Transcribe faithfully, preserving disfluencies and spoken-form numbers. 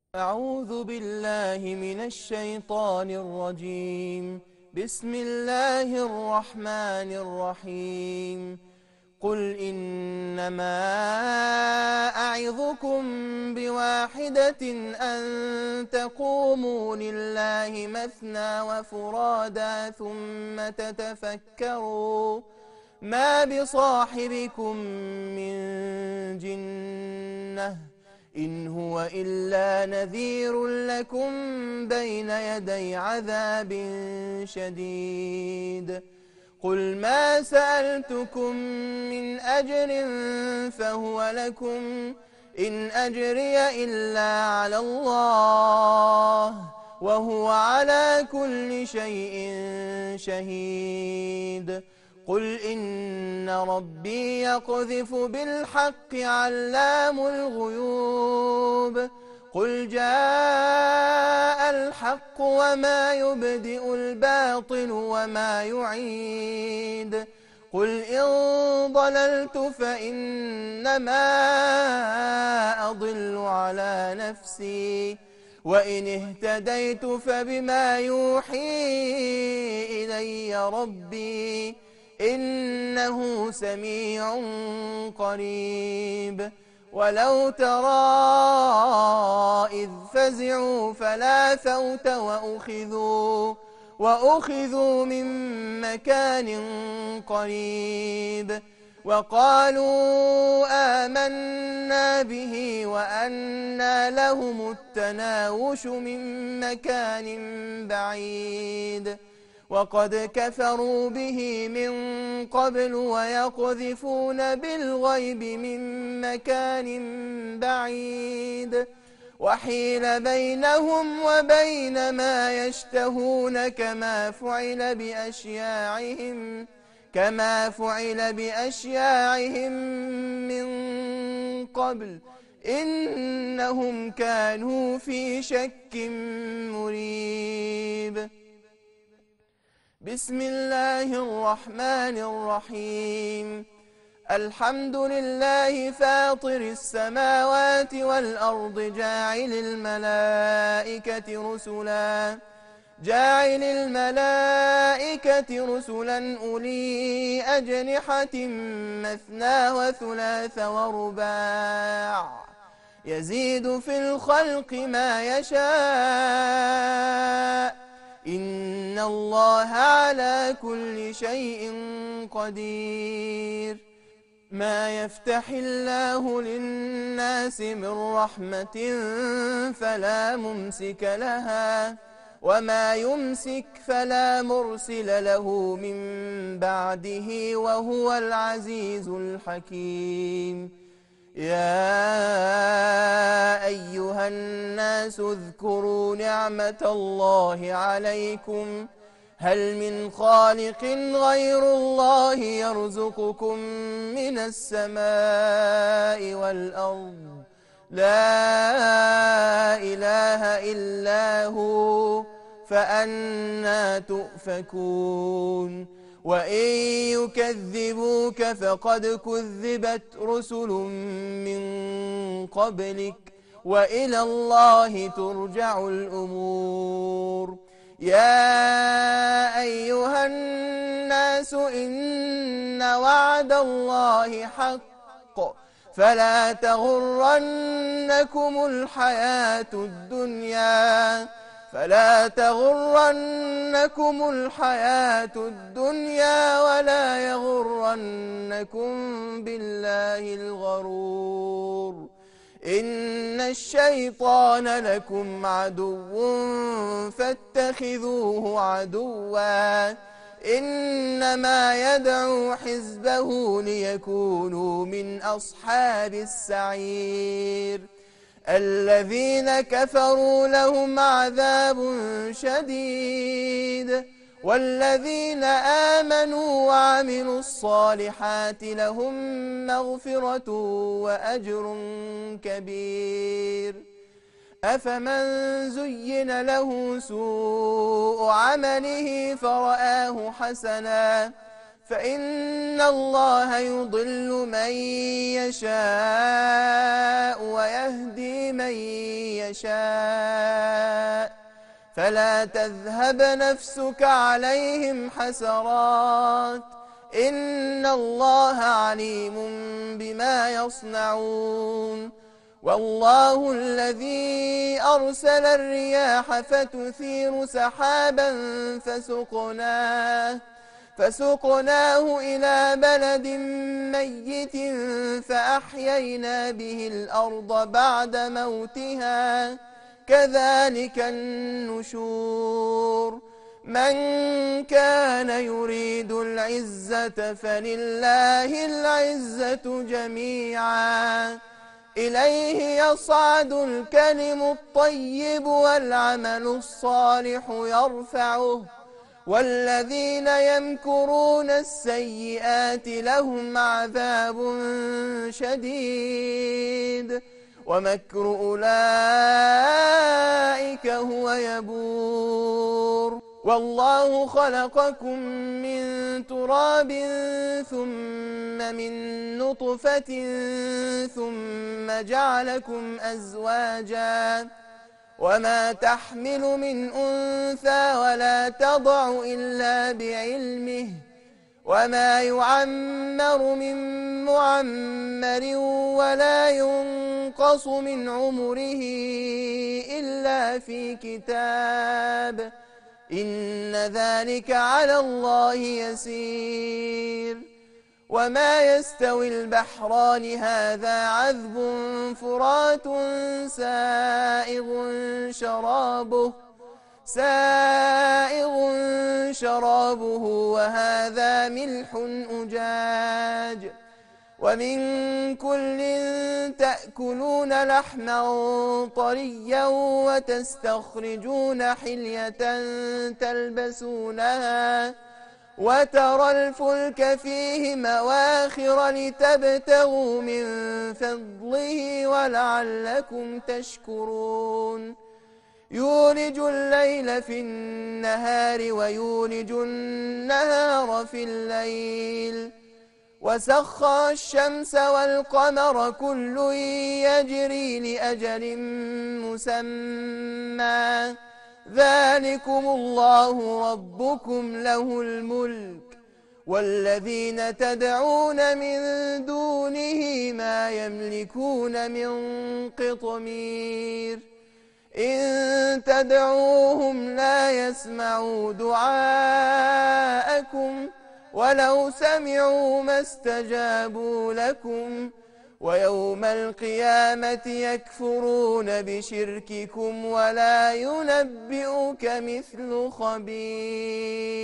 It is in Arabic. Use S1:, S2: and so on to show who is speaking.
S1: أعوذ بالله من الشيطان الرجيم. بسم الله الرحمن الرحيم. قل إنما أعظكم بواحدة أن تقوموا لله مثنى وفرادا ثم تتفكروا ما بصاحبكم من جنة إن هو إلا نذير لكم بين يدي عذاب شديد. قل ما سألتكم من أجر فهو لكم إن أجري إلا على الله وهو على كل شيء شهيد. قل إن ربي يقذف بالحق علام الغيوب. قل جاء الحق وما يبدئ الباطل وما يعيد. قل إن ضللت فإنما أضل على نفسي وإن اهتديت فبما يوحي إلي ربي إنه سميع قريب. ولو ترى إذ فزعوا فلا فوت وأخذوا, وأخذوا من مكان قريب وقالوا آمنا به وأنى لهم التناوش من مكان بعيد وقد كفروا به من قبل ويقذفون بالغيب من مكان بعيد وحيل بينهم وبين ما يشتهون كما فعل بأشياعهم كما فعل بأشياعهم من قبل إنهم كانوا في شك مريب. بسم الله الرحمن الرحيم. الحمد لله فاطر السماوات والأرض جاعل الملائكة رسلا جاعل الملائكة رسلا أولي أجنحة مثنى وثلاث ورباع يزيد في الخلق ما يشاء إن الله على كل شيء قدير. ما يفتح الله للناس من رحمة فلا ممسك لها وما يمسك فلا مرسل له من بعده وهو العزيز الحكيم. يا أيها الناس اذكروا نعمة الله عليكم هل من خالق غير الله يرزقكم من السماء والأرض لا إله إلا هو فأنى تؤفكون. وإن يكذبوك فقد كذبت رسل من قبلك وإلى الله ترجع الأمور. يا أيها الناس إن وعد الله حق فلا تغرنكم الحياة الدنيا فلا تغرنكم الحياة الدنيا ولا يغرنكم بالله الغرور. إن الشيطان لكم عدو فاتخذوه عدوا إنما يدعو حزبه ليكونوا من أصحاب السعير. الذين كفروا لهم عذاب شديد والذين آمنوا وعملوا الصالحات لهم مغفرة وأجر كبير. أفمن زين له سوء عمله فرآه حسنا فإن الله يضل من يشاء ويهدي من يشاء فلا تذهب نفسك عليهم حسرات إن الله عليم بما يصنعون والله الذي أرسل الرياح فتثير سحابا فسقناه فسقناه إلى بلد ميت فأحيينا به الأرض بعد موتها كذلك النشور من كان يريد العزة فلله العزة جميعا إليه يصعد الكلم الطيب والعمل الصالح يرفعه والذين يمكرون السيئات لهم عذاب شديد ومكر أولئك هو يبور والله خلقكم من تراب ثم من نطفة ثم جعلكم أزواجا وما تحمل من أنثى ولا تضع إلا بعلمه وما يعمر من معمر ولا ينقص من عمره إلا في كتاب إن ذلك على الله يسير وما يستوي البحران هذا عذب فرات سائغ شرابه سائغ شرابه وهذا ملح أجاج ومن كل تأكلون لحما طريا وتستخرجون حلية تلبسونها وترى الفلك فيه مواخر لتبتغوا من فضله ولعلكم تشكرون يولج الليل في النهار ويولج النهار في الليل وسخر الشمس والقمر كل يجري لأجل مسمى ذلكم الله ربكم له الملك والذين تدعون من دونه ما يملكون من قطمير إن تدعوهم لا يسمعوا دعاءكم ولو سمعوا ما استجابوا لكم ويوم القيامة يكفرون بشرككم ولا ينبئك مثل خبير.